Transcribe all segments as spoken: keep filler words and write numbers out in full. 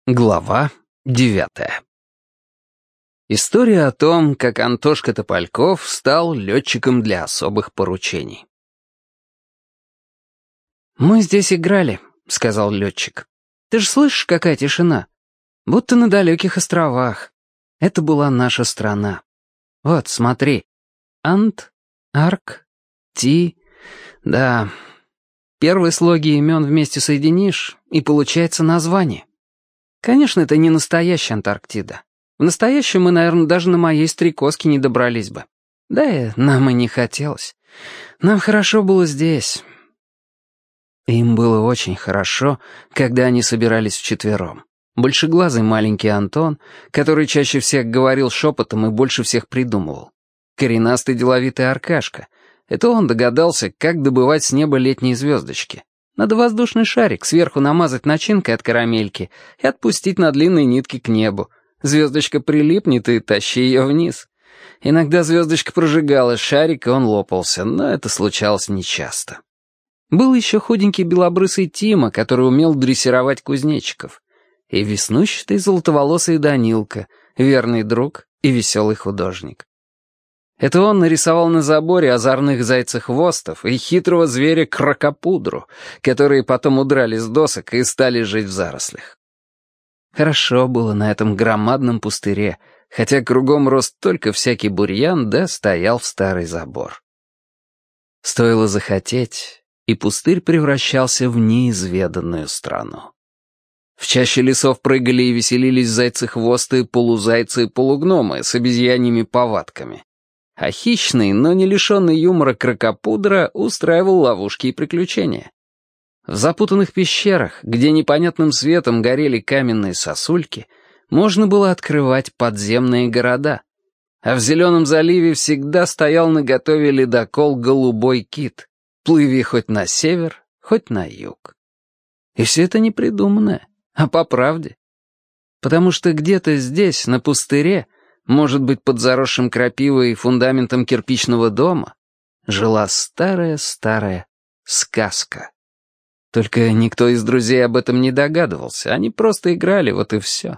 Глава девятая. История о том, как Антошка Топольков стал летчиком для особых поручений. «Мы здесь играли», — сказал летчик. «Ты же слышишь, какая тишина? Будто на далеких островах. Это была наша страна. Вот, смотри. Ант, Арк, Ти. Да. Первые слоги имен вместе соединишь, и получается название. Конечно, это не настоящая Антарктида. В настоящем мы, наверное, даже на моей стрекозке не добрались бы. Да и нам и не хотелось. Нам хорошо было здесь». Им было очень хорошо, когда они собирались вчетвером. Большеглазый маленький Антон, который чаще всех говорил шепотом и больше всех придумывал. Коренастый деловитый Аркашка. Это он догадался, как добывать с неба летние звездочки. Надо воздушный шарик сверху намазать начинкой от карамельки и отпустить на длинные нитки к небу. Звездочка прилипнет и тащи ее вниз. Иногда звездочка прожигалась, шарик, и он лопался, но это случалось нечасто. Был еще худенький белобрысый Тима, который умел дрессировать кузнечиков. И веснущатый золотоволосый Данилка, верный друг и веселый художник. Это он нарисовал на заборе озорных зайцехвостов и хитрого зверя кракопудру, которые потом удрали с досок и стали жить в зарослях. Хорошо было на этом громадном пустыре, хотя кругом рос только всякий бурьян, да стоял в старый забор. Стоило захотеть, и пустырь превращался в неизведанную страну. В чаще лесов прыгали и веселились зайцехвосты, полузайцы и полугномы с обезьяньими повадками. А хищный, но не лишенный юмора кракопудра устраивал ловушки и приключения. В запутанных пещерах, где непонятным светом горели каменные сосульки, можно было открывать подземные города. А в Зеленом заливе всегда стоял наготове ледокол «Голубой кит». Плыви хоть на север, хоть на юг. И все это не придуманное, а по правде. Потому что где-то здесь, на пустыре, может быть, под заросшим крапивой и фундаментом кирпичного дома, жила старая-старая сказка. Только никто из друзей об этом не догадывался, они просто играли, вот и все.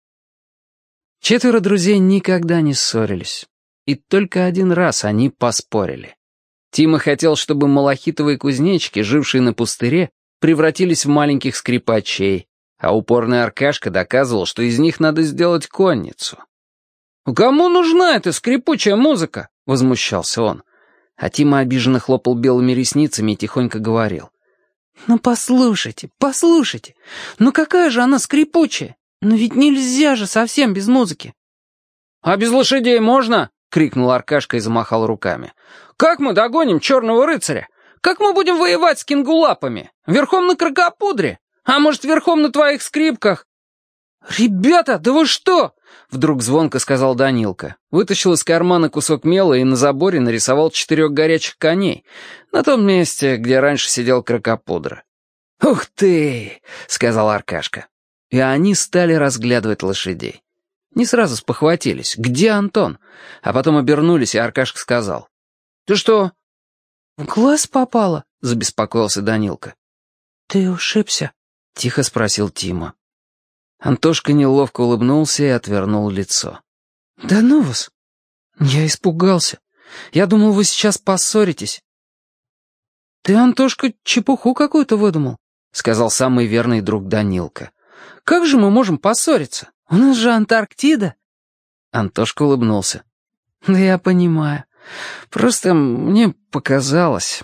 Четверо друзей никогда не ссорились, и только один раз они поспорили. Тима хотел, чтобы малахитовые кузнечики, жившие на пустыре, превратились в маленьких скрипачей, а упорный Аркашка доказывал, что из них надо сделать конницу. «Кому нужна эта скрипучая музыка?» — возмущался он. А Тима обиженно хлопал белыми ресницами и тихонько говорил. «Ну послушайте, послушайте, ну какая же она скрипучая? Ну ведь нельзя же совсем без музыки». «А без лошадей можно?» — крикнул Аркашка и замахал руками. «Как мы догоним черного рыцаря? Как мы будем воевать с кингулапами? Верхом на кракопудре? А может, верхом на твоих скрипках?» «Ребята, да вы что?» — вдруг звонко сказал Данилка. Вытащил из кармана кусок мела и на заборе нарисовал четырех горячих коней, на том месте, где раньше сидел кракопудра. «Ух ты!» — сказал Аркашка. И они стали разглядывать лошадей. Не сразу спохватились. «Где Антон?» А потом обернулись, и Аркашка сказал. «Ты что?» «В глаз попало?» — забеспокоился Данилка. «Ты ушибся?» — тихо спросил Тима. Антошка неловко улыбнулся и отвернул лицо. «Да ну вас! Я испугался. Я думал, вы сейчас поссоритесь». «Ты, Антошка, чепуху какую-то выдумал», — сказал самый верный друг Данилка. «Как же мы можем поссориться? У нас же Антарктида». Антошка улыбнулся. «Да я понимаю. Просто мне показалось».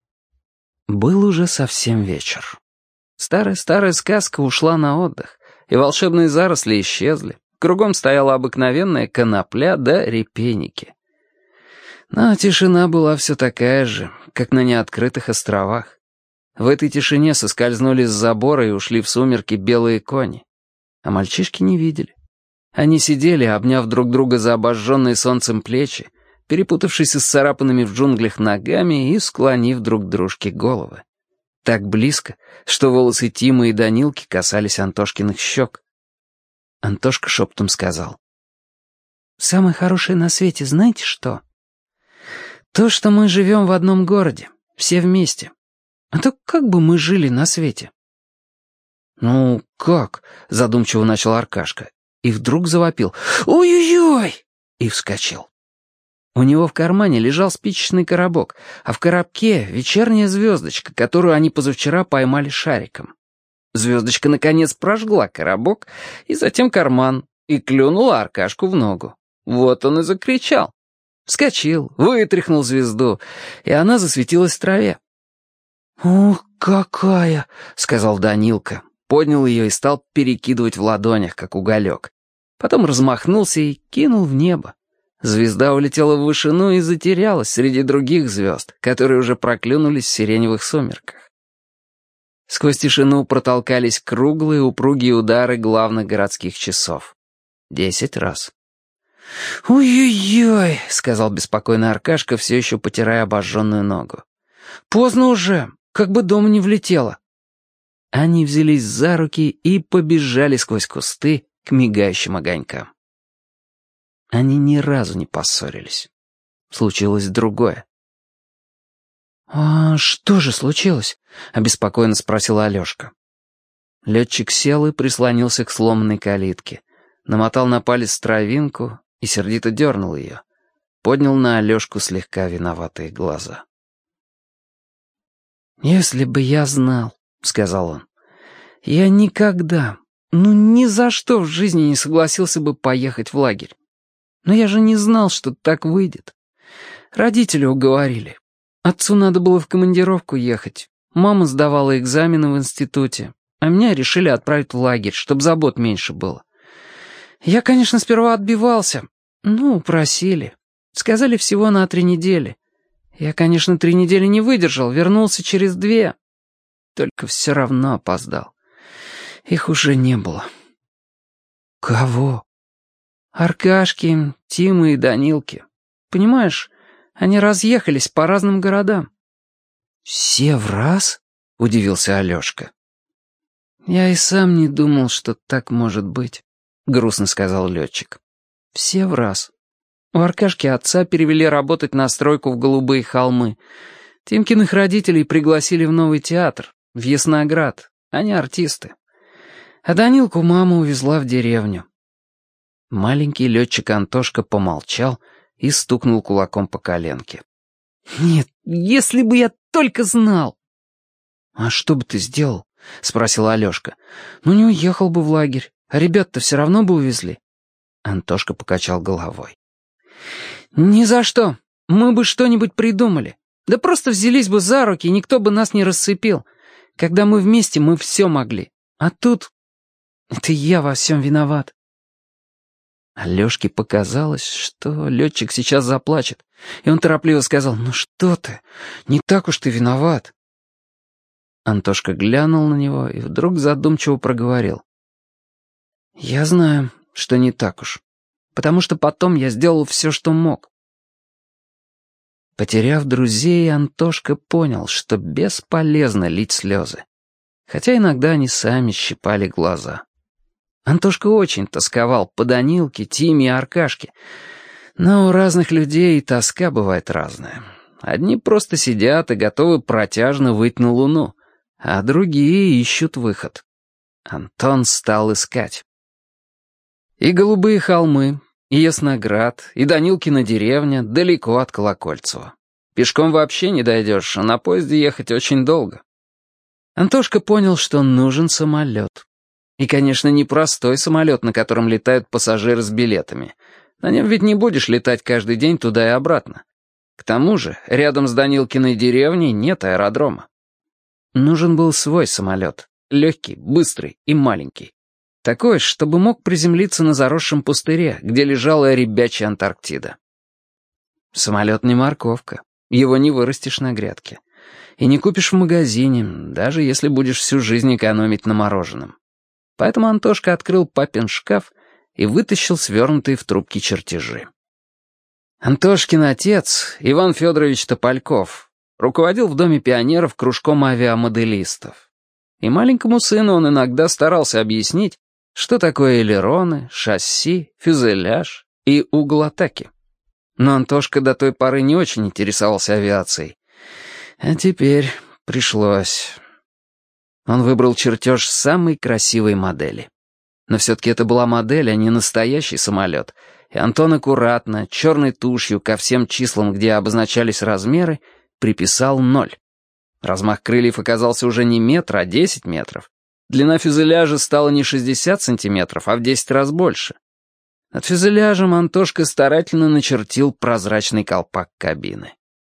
Был уже совсем вечер. Старая-старая сказка ушла на отдых, и волшебные заросли исчезли. Кругом стояла обыкновенная конопля да репейники. Но тишина была все такая же, как на неоткрытых островах. В этой тишине соскользнули с забора и ушли в сумерки белые кони. А мальчишки не видели. Они сидели, обняв друг друга за обожженные солнцем плечи, перепутавшись с царапанными в джунглях ногами и склонив друг к дружке головы. Так близко, что волосы Тимы и Данилки касались Антошкиных щек. Антошка шепотом сказал. «Самое хорошее на свете знаете что? То, что мы живем в одном городе, все вместе. А то как бы мы жили на свете?» «Ну, как?» — задумчиво начал Аркашка. И вдруг завопил «Ой-ой-ой!» и вскочил. У него в кармане лежал спичечный коробок, а в коробке вечерняя звездочка, которую они позавчера поймали шариком. Звездочка, наконец, прожгла коробок и затем карман и клюнула Аркашку в ногу. Вот он и закричал. Вскочил, вытряхнул звезду, и она засветилась в траве. «Ух, какая!» — сказал Данилка. Поднял ее и стал перекидывать в ладонях, как уголек. Потом размахнулся и кинул в небо. Звезда улетела в вышину и затерялась среди других звезд, которые уже проклюнулись в сиреневых сумерках. Сквозь тишину протолкались круглые упругие удары главных городских часов. Десять раз. «Ой-ой-ой», — сказал беспокойный Аркашка, все еще потирая обожженную ногу. «Поздно уже, как бы дома не влетело». Они взялись за руки и побежали сквозь кусты к мигающим огонькам. Они ни разу не поссорились. Случилось другое. «А что же случилось?» — обеспокоенно спросила Алешка. Летчик сел и прислонился к сломанной калитке, намотал на палец травинку и сердито дернул ее, поднял на Алешку слегка виноватые глаза. «Если бы я знал», — сказал он, — «я никогда, ну ни за что в жизни не согласился бы поехать в лагерь. Но я же не знал, что так выйдет. Родители уговорили. Отцу надо было в командировку ехать. Мама сдавала экзамены в институте, а меня решили отправить в лагерь, чтобы забот меньше было. Я, конечно, сперва отбивался. Ну, просили. Сказали всего на три недели. Я, конечно, три недели не выдержал, вернулся через две. Только все равно опоздал. Их уже не было». «Кого?» «Аркашки, Тимы и Данилки. Понимаешь, они разъехались по разным городам». «Все в раз?» — удивился Алешка. «Я и сам не думал, что так может быть», — грустно сказал летчик. «Все в раз. У Аркашки отца перевели работать на стройку в Голубые холмы. Тимкиных родителей пригласили в новый театр, в Ясноград. Они артисты. А Данилку мама увезла в деревню». Маленький летчик Антошка помолчал и стукнул кулаком по коленке. «Нет, если бы я только знал!» «А что бы ты сделал?» — спросил Алешка. «Ну не уехал бы в лагерь, а ребят-то все равно бы увезли». Антошка покачал головой. «Ни за что. Мы бы что-нибудь придумали. Да просто взялись бы за руки, и никто бы нас не расцепил. Когда мы вместе, мы все могли. А тут... это я во всем виноват». Алешке показалось, что летчик сейчас заплачет, и он торопливо сказал: «Ну что ты, не так уж ты виноват». Антошка глянул на него и вдруг задумчиво проговорил: «Я знаю, что не так уж, потому что потом я сделал все, что мог». Потеряв друзей, Антошка понял, что бесполезно лить слезы, хотя иногда они сами щипали глаза. Антошка очень тосковал по Данилке, Тиме и Аркашке. Но у разных людей тоска бывает разная. Одни просто сидят и готовы протяжно выть на луну, а другие ищут выход. Антон стал искать. И Голубые холмы, и Ясноград, и Данилкина деревня далеко от Колокольцева. Пешком вообще не дойдешь, а на поезде ехать очень долго. Антошка понял, что нужен самолет. И, конечно, не простой самолет, на котором летают пассажиры с билетами. На нем ведь не будешь летать каждый день туда и обратно. К тому же, рядом с Данилкиной деревней нет аэродрома. Нужен был свой самолет, легкий, быстрый и маленький. Такой, чтобы мог приземлиться на заросшем пустыре, где лежала ребячья Антарктида. Самолет не морковка, его не вырастешь на грядке. И не купишь в магазине, даже если будешь всю жизнь экономить на мороженом. Поэтому Антошка открыл папин шкаф и вытащил свернутые в трубки чертежи. Антошкин отец, Иван Федорович Топольков, руководил в Доме пионеров кружком авиамоделистов. И маленькому сыну он иногда старался объяснить, что такое элероны, шасси, фюзеляж и угол атаки. Но Антошка до той поры не очень интересовался авиацией. А теперь пришлось... Он выбрал чертеж самой красивой модели. Но все-таки это была модель, а не настоящий самолет, и Антон аккуратно, черной тушью ко всем числам, где обозначались размеры, приписал ноль. Размах крыльев оказался уже не метр, а десять метров. Длина фюзеляжа стала не шестьдесят сантиметров, а в десять раз больше. Над фюзеляжем Антошка старательно начертил прозрачный колпак кабины.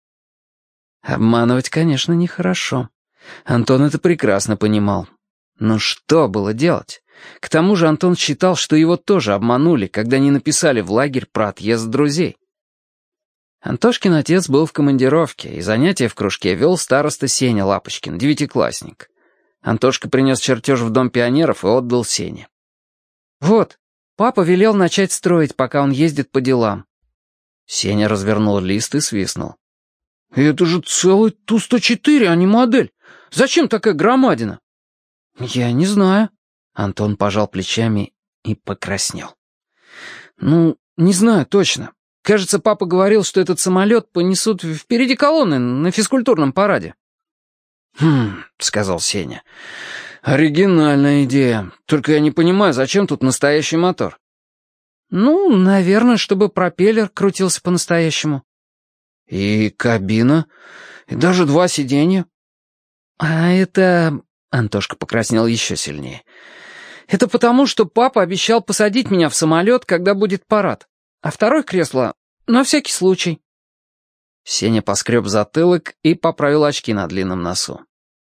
Обманывать, конечно, нехорошо. Антон это прекрасно понимал. Но что было делать? К тому же Антон считал, что его тоже обманули, когда не написали в лагерь про отъезд друзей. Антошкин отец был в командировке, и занятия в кружке вел староста Сеня Лапочкин, девятиклассник. Антошка принес чертеж в Дом пионеров и отдал Сене. «Вот, папа велел начать строить, пока он ездит по делам». Сеня развернул лист и свистнул. «Это же целый Ту сто четыре, а не модель. Зачем такая громадина?» «Я не знаю». Антон пожал плечами и покраснел. «Ну, не знаю точно. Кажется, папа говорил, что этот самолет понесут впереди колонны на физкультурном параде». «Хм», — сказал Сеня. «Оригинальная идея. Только я не понимаю, зачем тут настоящий мотор?» «Ну, наверное, чтобы пропеллер крутился по-настоящему». «И кабина? И даже два сиденья?» «А это...» — Антошка покраснел еще сильнее. «Это потому, что папа обещал посадить меня в самолет, когда будет парад. А второе кресло на всякий случай». Сеня поскреб затылок и поправил очки на длинном носу.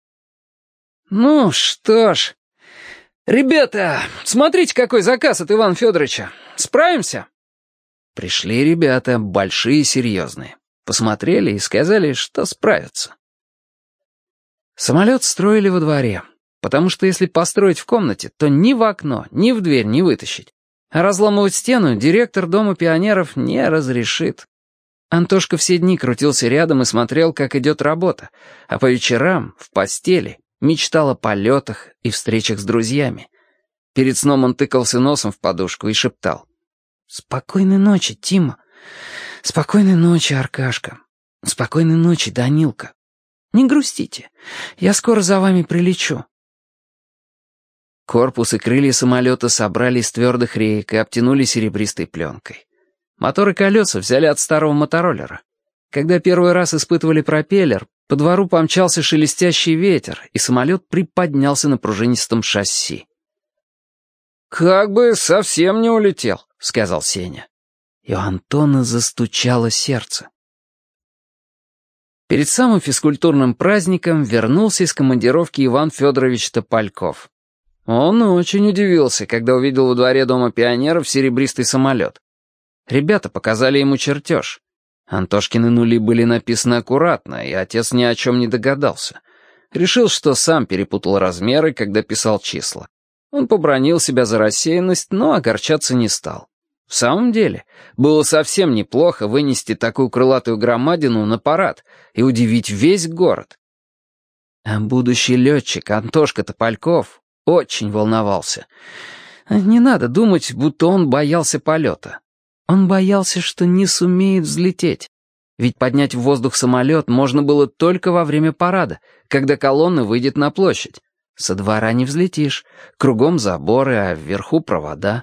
«Ну что ж, ребята, смотрите, какой заказ от Ивана Федоровича. Справимся?» Пришли ребята, большие и серьезные. Посмотрели и сказали, что справятся. Самолет строили во дворе, потому что если построить в комнате, то ни в окно, ни в дверь не вытащить. А разламывать стену директор Дома пионеров не разрешит. Антошка все дни крутился рядом и смотрел, как идет работа, а по вечерам, в постели, мечтал о полетах и встречах с друзьями. Перед сном он тыкался носом в подушку и шептал: «Спокойной ночи, Тима. Спокойной ночи, Аркашка. Спокойной ночи, Данилка. Не грустите, я скоро за вами прилечу». Корпус и крылья самолета собрали из твердых реек и обтянули серебристой пленкой. Мотор и колеса взяли от старого мотороллера. Когда первый раз испытывали пропеллер, по двору помчался шелестящий ветер, и самолет приподнялся на пружинистом шасси. «Как бы совсем не улетел», — сказал Сеня. И у Антона застучало сердце. Перед самым физкультурным праздником вернулся из командировки Иван Федорович Топольков. Он очень удивился, когда увидел во дворе Дома пионеров серебристый самолет. Ребята показали ему чертеж. Антошкины нули были написаны аккуратно, и отец ни о чем не догадался. Решил, что сам перепутал размеры, когда писал числа. Он побранил себя за рассеянность, но огорчаться не стал. В самом деле, было совсем неплохо вынести такую крылатую громадину на парад и удивить весь город. А будущий летчик Антошка Топольков очень волновался. Не надо думать, будто он боялся полета. Он боялся, что не сумеет взлететь. Ведь поднять в воздух самолет можно было только во время парада, когда колонна выйдет на площадь. Со двора не взлетишь, кругом заборы, а вверху провода.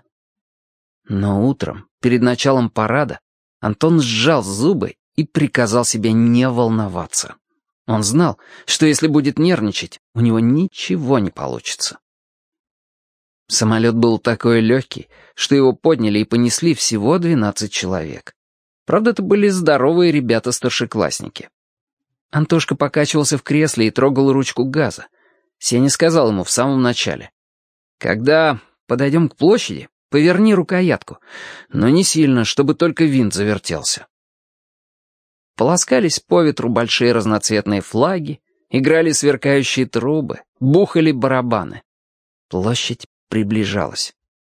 Но утром, перед началом парада, Антон сжал зубы и приказал себе не волноваться. Он знал, что если будет нервничать, у него ничего не получится. Самолет был такой легкий, что его подняли и понесли всего двенадцать человек. Правда, это были здоровые ребята-старшеклассники. Антошка покачивался в кресле и трогал ручку газа. Сеня сказал ему в самом начале: «Когда подойдем к площади, поверни рукоятку, но не сильно, чтобы только винт завертелся». Полоскались по ветру большие разноцветные флаги, играли сверкающие трубы, бухали барабаны. Площадь приближалась.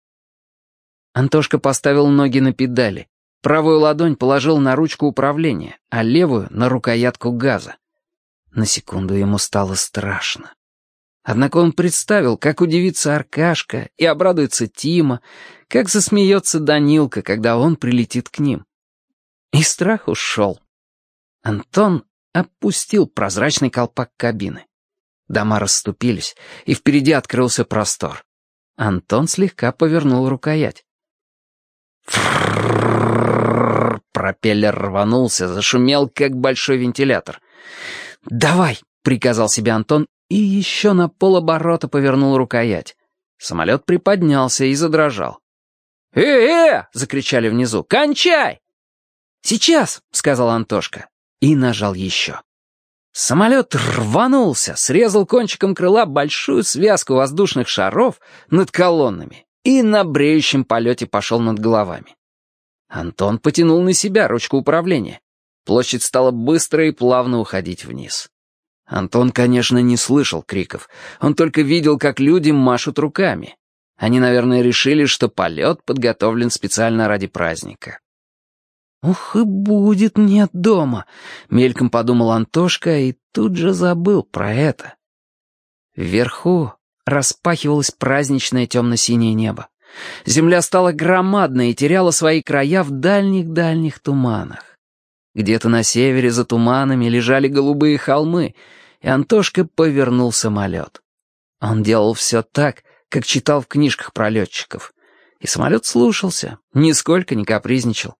Антошка поставил ноги на педали, правую ладонь положил на ручку управления, а левую — на рукоятку газа. На секунду ему стало страшно. Однако он представил, как удивится Аркашка и обрадуется Тима, как засмеется Данилка, когда он прилетит к ним. И страх ушел. Антон опустил прозрачный колпак кабины. Дома расступились, и впереди открылся простор. Антон слегка повернул рукоять. Пропеллер рванулся, зашумел, как большой вентилятор. «Давай!» — приказал себе Антон, и еще на полоборота повернул рукоять. Самолет приподнялся и задрожал. «Э-э!» — закричали внизу. «Кончай!» «Сейчас!» — сказал Антошка. И нажал еще. Самолет рванулся, срезал кончиком крыла большую связку воздушных шаров над колоннами и на бреющем полете пошел над головами. Антон потянул на себя ручку управления. Площадь стала быстро и плавно уходить вниз. Антон, конечно, не слышал криков. Он только видел, как люди машут руками. Они, наверное, решили, что полет подготовлен специально ради праздника. «Ух, и будет нет дома», — мельком подумал Антошка и тут же забыл про это. Вверху распахивалось праздничное темно-синее небо. Земля стала громадной и теряла свои края в дальних-дальних туманах. Где-то на севере за туманами лежали голубые холмы, и Антошка повернул самолет. Он делал все так, как читал в книжках про летчиков. И самолет слушался, нисколько не капризничал.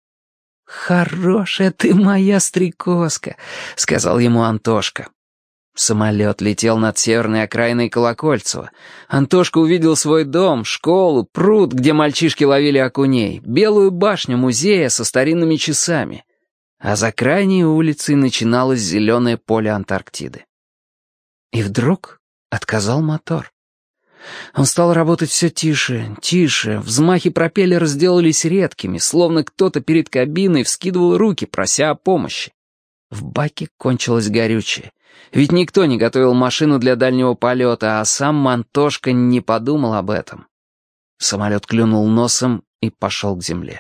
«Хорошая ты моя стрекозка», — сказал ему Антошка. Самолет летел над северной окраиной Колокольцева. Антошка увидел свой дом, школу, пруд, где мальчишки ловили окуней, белую башню музея со старинными часами. А за крайней улицей начиналось зеленое поле Антарктиды. И вдруг отказал мотор. Он стал работать все тише, тише, взмахи пропеллера сделались редкими, словно кто-то перед кабиной вскидывал руки, прося о помощи. В баке кончилось горючее. Ведь никто не готовил машину для дальнего полета, а сам Антошка не подумал об этом. Самолет клюнул носом и пошел к земле.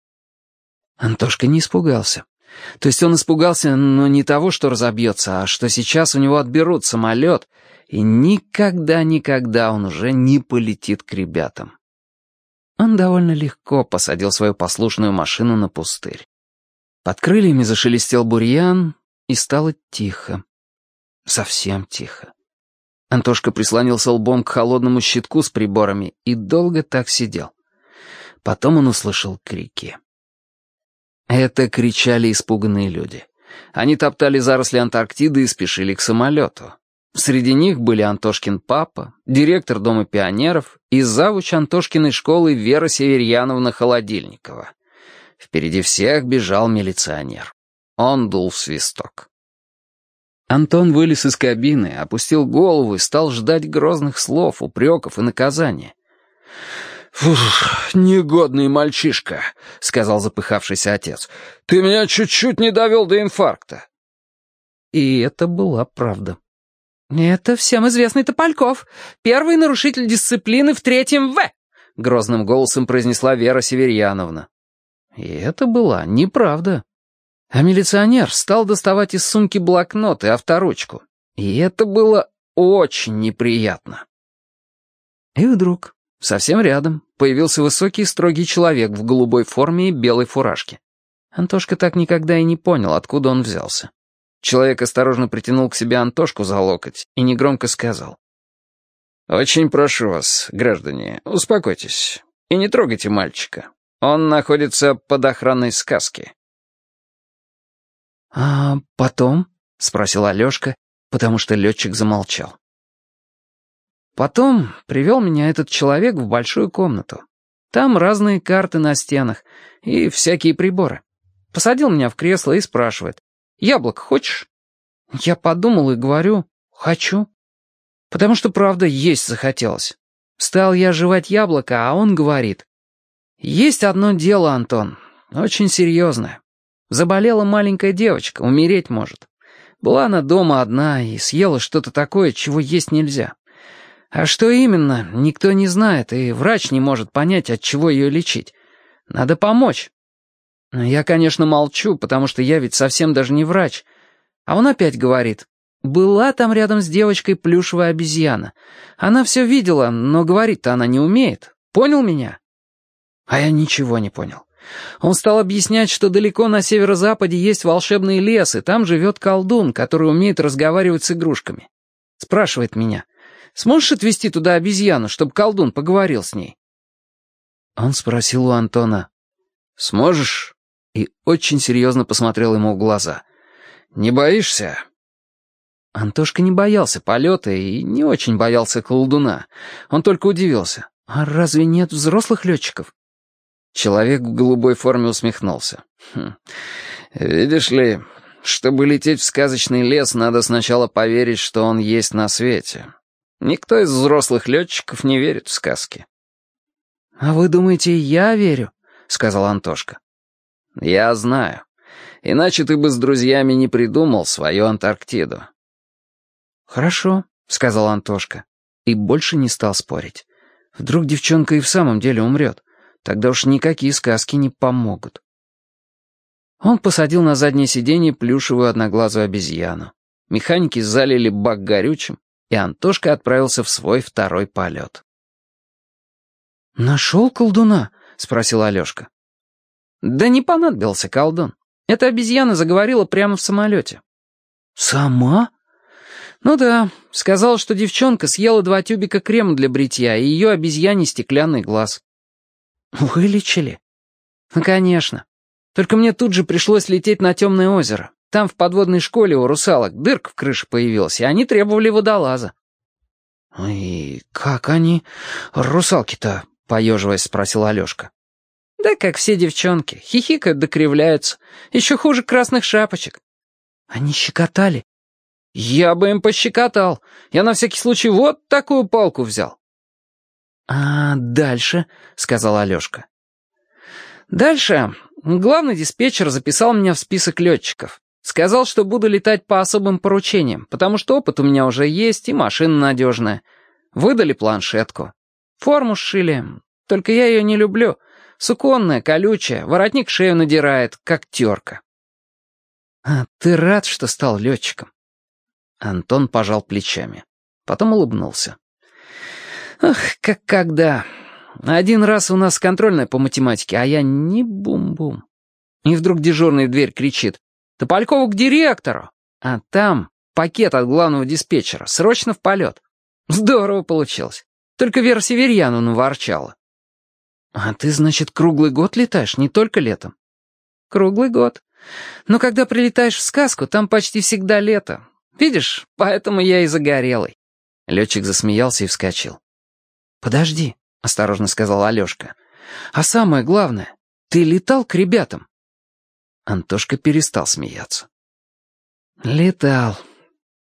Антошка не испугался. То есть он испугался, но не того, что разобьется, а что сейчас у него отберут самолет, и никогда-никогда он уже не полетит к ребятам. Он довольно легко посадил свою послушную машину на пустырь. Под крыльями зашелестел бурьян, и стало тихо. Совсем тихо. Антошка прислонился лбом к холодному щитку с приборами и долго так сидел. Потом он услышал крики. Это кричали испуганные люди. Они топтали заросли Антарктиды и спешили к самолету. Среди них были Антошкин папа, директор Дома пионеров и завуч Антошкиной школы Вера Северьяновна Холодильникова. Впереди всех бежал милиционер. Он дул в свисток. Антон вылез из кабины, опустил голову и стал ждать грозных слов, упреков и наказания. «Фух, негодный мальчишка», — сказал запыхавшийся отец. «Ты меня чуть-чуть не довел до инфаркта». И это была правда. «Это всем известный Топольков, первый нарушитель дисциплины в третьем В», — грозным голосом произнесла Вера Северьяновна. И это была неправда. А милиционер стал доставать из сумки блокнот и авторучку. И это было очень неприятно. И вдруг, совсем рядом, появился высокий строгий человек в голубой форме и белой фуражке. Антошка так никогда и не понял, откуда он взялся. Человек осторожно притянул к себе Антошку за локоть и негромко сказал. «Очень прошу вас, граждане, успокойтесь и не трогайте мальчика. Он находится под охраной сказки». «А потом?» — спросил Алешка, потому что летчик замолчал. «Потом привел меня этот человек в большую комнату. Там разные карты на стенах и всякие приборы. Посадил меня в кресло и спрашивает: «Яблоко хочешь?» Я подумал и говорю: «Хочу». Потому что, правда, есть захотелось. Стал я жевать яблоко, а он говорит: «Есть одно дело, Антон, очень серьезное. Заболела маленькая девочка, умереть может. Была она дома одна и съела что-то такое, чего есть нельзя. А что именно, никто не знает, и врач не может понять, от чего ее лечить. Надо помочь». Я, конечно, молчу, потому что я ведь совсем даже не врач. А он опять говорит: «Была там рядом с девочкой плюшевая обезьяна. Она все видела, но говорить-то она не умеет. Понял меня?» А я ничего не понял. Он стал объяснять, что далеко на северо-западе есть волшебный лес, и там живет колдун, который умеет разговаривать с игрушками. Спрашивает меня: «Сможешь отвезти туда обезьяну, чтобы колдун поговорил с ней?» Он спросил у Антона: «Сможешь?» И очень серьезно посмотрел ему в глаза. «Не боишься?» Антошка не боялся полета и не очень боялся колдуна. Он только удивился. «А разве нет взрослых летчиков?» Человек в голубой форме усмехнулся. «Хм. Видишь ли, чтобы лететь в сказочный лес, надо сначала поверить, что он есть на свете. Никто из взрослых летчиков не верит в сказки». «А вы думаете, я верю?» — сказал Антошка. «Я знаю. Иначе ты бы с друзьями не придумал свою Антарктиду». «Хорошо», — сказал Антошка, и больше не стал спорить. Вдруг девчонка и в самом деле умрет. Тогда уж никакие сказки не помогут. Он посадил на заднее сиденье плюшевую одноглазую обезьяну. Механики залили бак горючим, и Антошка отправился в свой второй полет. «Нашел колдуна?» — спросил Алешка. «Да не понадобился колдун. Эта обезьяна заговорила прямо в самолете». «Сама?» «Ну да, сказала, что девчонка съела два тюбика крема для бритья и ее обезьяне стеклянный глаз». «Вылечили?» «Ну, конечно. Только мне тут же пришлось лететь на темное озеро. Там в подводной школе у русалок дырка в крыше появилась, и они требовали водолаза». «И как они, русалки-то?» — поеживаясь, спросил Алешка. «Да как все девчонки, хихикают да кривляются. Еще хуже красных шапочек». «Они щекотали?» «Я бы им пощекотал. Я на всякий случай вот такую палку взял». «А дальше?» — сказал Алешка. «Дальше главный диспетчер записал меня в список летчиков. Сказал, что буду летать по особым поручениям, потому что опыт у меня уже есть и машина надежная. Выдали планшетку. Форму сшили, только я ее не люблю. Суконная, колючая, воротник шею надирает, как терка». «А ты рад, что стал летчиком?» Антон пожал плечами. Потом улыбнулся. «Ах, как когда. Один раз у нас контрольная по математике, а я не бум-бум». И вдруг дежурный в дверь кричит: «Тополькову к директору!» А там пакет от главного диспетчера, срочно в полет. Здорово получилось. Только Вера Северьяновна ворчала. «А ты, значит, круглый год летаешь, не только летом?» «Круглый год. Но когда прилетаешь в сказку, там почти всегда лето. Видишь, поэтому я и загорелый». Летчик засмеялся и вскочил. «Подожди», — осторожно сказал Алешка. «А самое главное, ты летал к ребятам?» Антошка перестал смеяться. «Летал»,